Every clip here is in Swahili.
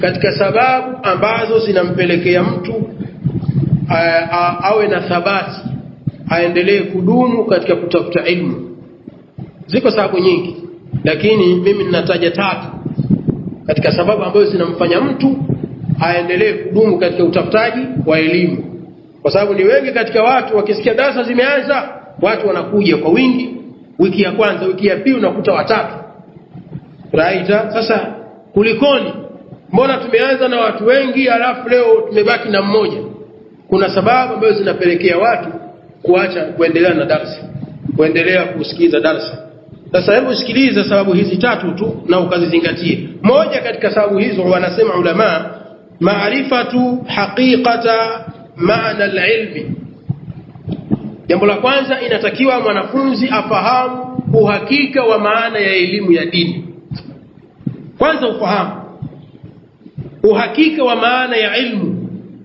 katika sababu ambazo zinampelekea mtu awe na thabati, aendelee kudumu katika kutafuta ilmu. Ziko sababu nyingi, lakini mimi ninataja 3 katika sababu ambazo zinamfanya mtu aendelee kudumu katika utafutaji wa elimu. Kwa sababu ni wengi katika watu wakisikia darasa zimeanza, watu wanakuja kwa wingi. Wiki ya kwanza, wiki ya pili unakuta watatu. Raita, sasa kulikoni? Mbona tumeanza na watu wengi alafu leo tumebaki na mmoja? Kuna sababu ambazo zinapelekea watu kuacha kuendelea na darasa, kuendelea kusikiza darasa. Sasa hebu sikiliza sababu hizi 3 tu na ukazizingatie. Moja katika sababu hizo wanasema ulama, maarifatu haqiqata maana al-ilmi. Jambo la kwanza, inatakiwa mwanafunzi afahamu uhakika wa maana ya elimu ya dini. Kwanza ufahamu uhakika wa maana ya ilmu.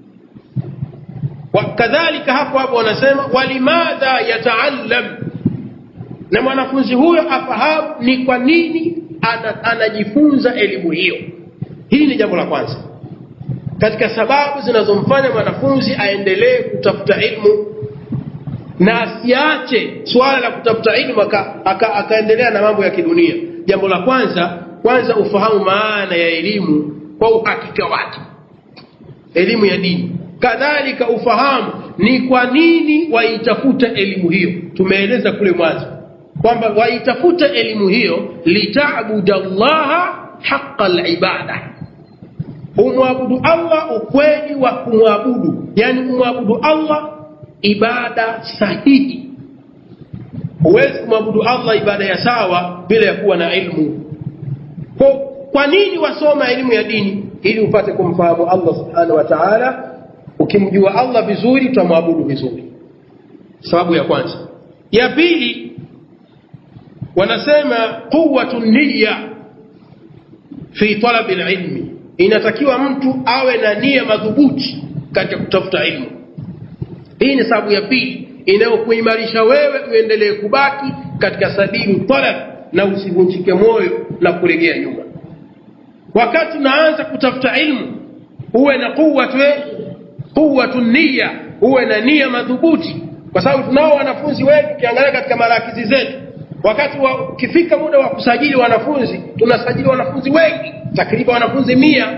Wakadhalika hapo wanasema walimadha yataallam, na mwanafunzi huyo afahamu ni kwa nini anajifunza elimu hiyo. Hii ni jambo la kwanza katika sababu zinazomfanya mwanafunzi aendelee kutafuta ilmu na asiache swala la kutafuta ilmu akaendelea na mambo ya kidunia. Jambo la kwanza ufahamu maana ya elimu kwa uhakika wake, elimu ya dini. Kadhalika ufahamu ni kwa nini waitafuta elimu hiyo. Tumeeleza kule mwanzo kwamba waitafuta elimu hiyo lita'budallaha haqqal ibada, umwabudu Allah ukweli wa kumwabudu, yani umwabudu Allah ibada sahihi. Huwezi kumwabudu Allah ibada ya sawa bila ya kuwa na ilmu. Kwa nini wasoma elimu ya dini? Ili upate kumfahamu Allah subhanahu wa ta'ala. Ukimjua Allah vizuri utamwabudu vizuri. Sababu ya kwanza. Ya pili, wanasema quwwatun niyya fi talab al-ilmi. Inatakiwa mtu awe na nia madhubuti katika kutafuta ilmu. Hii ni sababu ya pili inayokuimarisha wewe uendelee kubaki katika sabili talab na usivunjike moyo na kurejea nyuma. Wakati unaanza kutafuta ilmu, uwe na quwwatun niyya, uwe na nia madhubuti. Kwa sababu tunao wanafunzi wengi, ukiangalia katika marakizi zetu, wakati ukifika muda wa kusajili wanafunzi, tunasajili wanafunzi wengi, takriban wanafunzi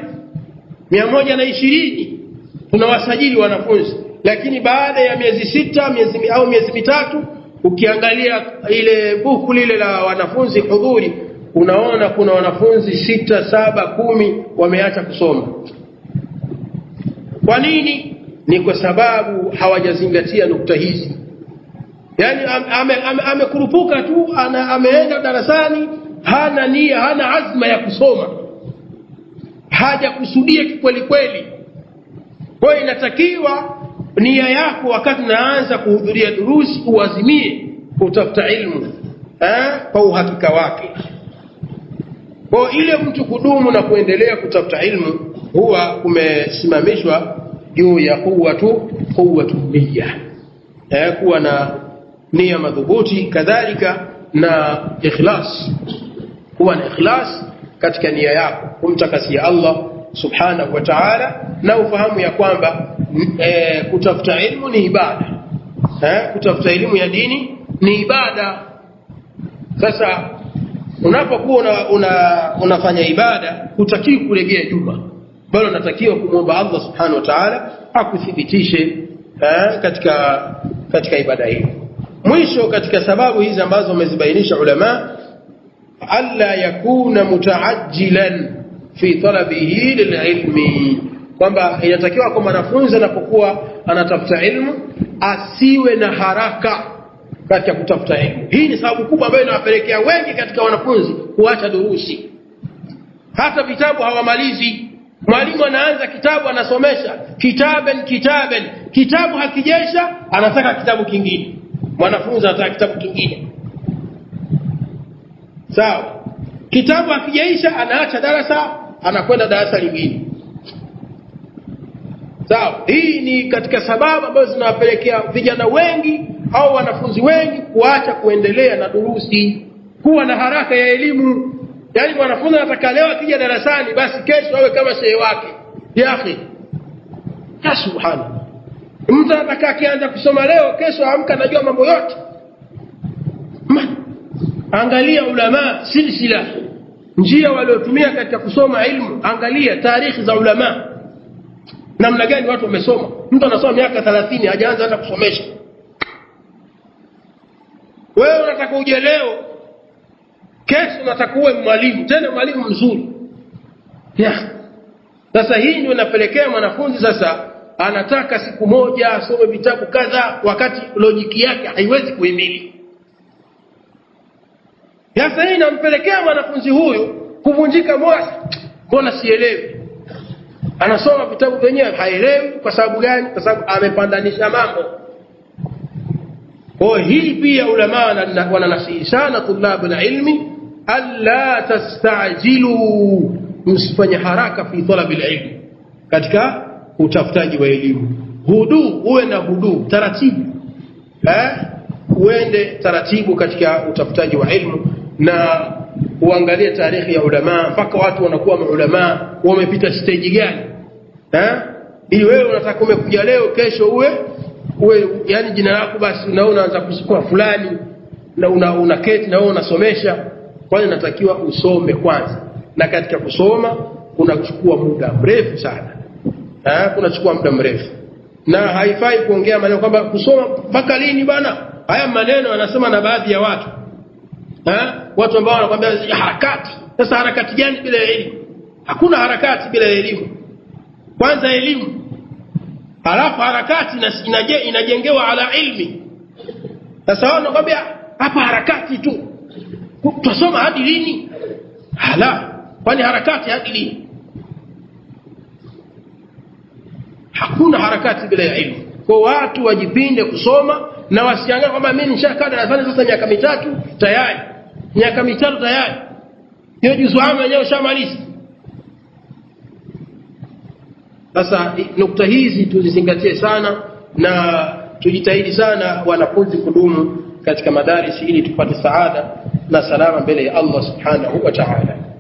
120 tunawasajili wanafunzi. Lakini baada ya miezi 6 au miezi 3, ukiangalia ile buku lile la wanafunzi hudhuri, unaona kuna wanafunzi 6, 7, 10 wameacha kusoma. Kwa nini? Ni kwa sababu hawajazingatia nukta hizi. Yani amekurupuka tu, ameenda darasani, hana nia, hana azma ya kusoma, hajakusudia kweli kweli. Kwa hiyo inatakiwa nia yako wakati unaanza kuhudhuria durusi uazimie kutafuta ilmu kwa uhakika wake. Kwa ile mtu kudumu na kuendelea kutafuta ilmu huwa kumesimamishwa juu ya quwwatun niyya, kuwa na nia madhubuti, kadhalika na ikhlas, kuwa na ikhlas katika nia yako, kumtakasia Allah subhanahu wa ta'ala, na ufahamu ya kwamba kutafuta ilmu ni ibada. Kutafuta elimu ya dini ni ibada. Sasa unapokuwa unafanya ibada, hutakiwi kulegea nyuma, bali unatakiwa kumwomba Allah subhanahu wa ta'ala akuthibitishe katika ibada hiyo. Mwisho katika sababu hizi ambazo wamezibainisha ulama, alla yakuna mutaajjilan fi talabihi lililmi, kwamba inatakiwa kwa mwanafunzi anapokuwa anatafuta ilmu asiwe na haraka katika kutafuta elimu. Hii ni sababu kubwa ambayo inawapelekea wengi katika wanafunzi kuacha durusi. Hata vitabu hawamalizi. Mwalimu anaanza kitabu, anasomesha kitabu hakijesha, anataka kitabu kingine. Mwanafunzi anataka kitabu kingine. Sawa. Kitabu hakijaisha, anaacha darasa, anakwenda darasa lingine. Sawa. Hii ni katika sababu ambazo zinawapelekea vijana wengi au wanafunzi wengi kuacha kuendelea na durusi, kuwa na haraka ya elimu. yani mwanafunzi anataka leo akija darasani basi kesho awe kama shehe wake. Ya akhi, ya subhana, mtu anataka akianza kusoma leo kesho amka anajua mambo yote. Angalia ulama silsila, njia waliotumia katika kusoma ilmu. Angalia tarikhi za ulama, namna gani watu wamesoma. Mtu anasoma miaka 30 hajaanza hata kusomesha. Wewe unataka uje leo, kesho unataka uwe mwalimu, tena mwalimu mzuri. Sasa hii ndio inapelekea mwanafunzi sasa anataka siku moja asome vitabu kadha, wakati lojiki yake haiwezi kuhimili. Sasa hii inampelekea mwanafunzi huyu kuvunjika moyo. Mbona sielewi? Anasoma vitabu vyenyewe haelewi. Kwa sababu gani? Kwa sababu amepandanisha mambo. Kwa hii pia ulama wananasihi sana tulabul ilmi alla tastajilu, msifanye haraka fi talabil ilmi, katika utafutaji wa elimu. Uwe na hudu, taratibu. Uende taratibu katika utafutaji wa ilmu, na uangalie tarikhi ya ulama mpaka watu wanakuwa maulama wamepita stage gani. Ili wewe unataka umekuja leo kesho uwe yani jina lako basi unaanza kusukua fulani na unaketi na wewe unasomesha. Kwani natakiwa usome kwanza, na katika kusoma kunachukua muda mrefu sana. Kunachukua muda mrefu, na haifai kuongea maneno kwamba kusoma mpaka lini bana. Haya maneno wanasema na baadhi ya watu. Watu ambao wanakuambia harakati. Sasa harakati gani bila elimu? Hakuna harakati bila elimu. Kwanza elimu, halafu harakati inajengewa ala ilmi. Sasa wao wanakuambia hapa harakati tu, tusoma hadi lini? Hala, kwani harakati hadi lini? Hakuna harakati bila elimu. Kwa watu wajipinde kusoma, na wasiangalie kwamba mimi nishakaa darasani sasa miaka 3 tayari. Miaka 5 tayari. Hiyo juzu ama yenyewe ushamaliza. Sasa nukta hizi tuzizingatie sana, na tujitahidi sana wanafunzi kudumu katika madarisi ili tupate saada na salama mbele ya Allah subhanahu wa ta'ala.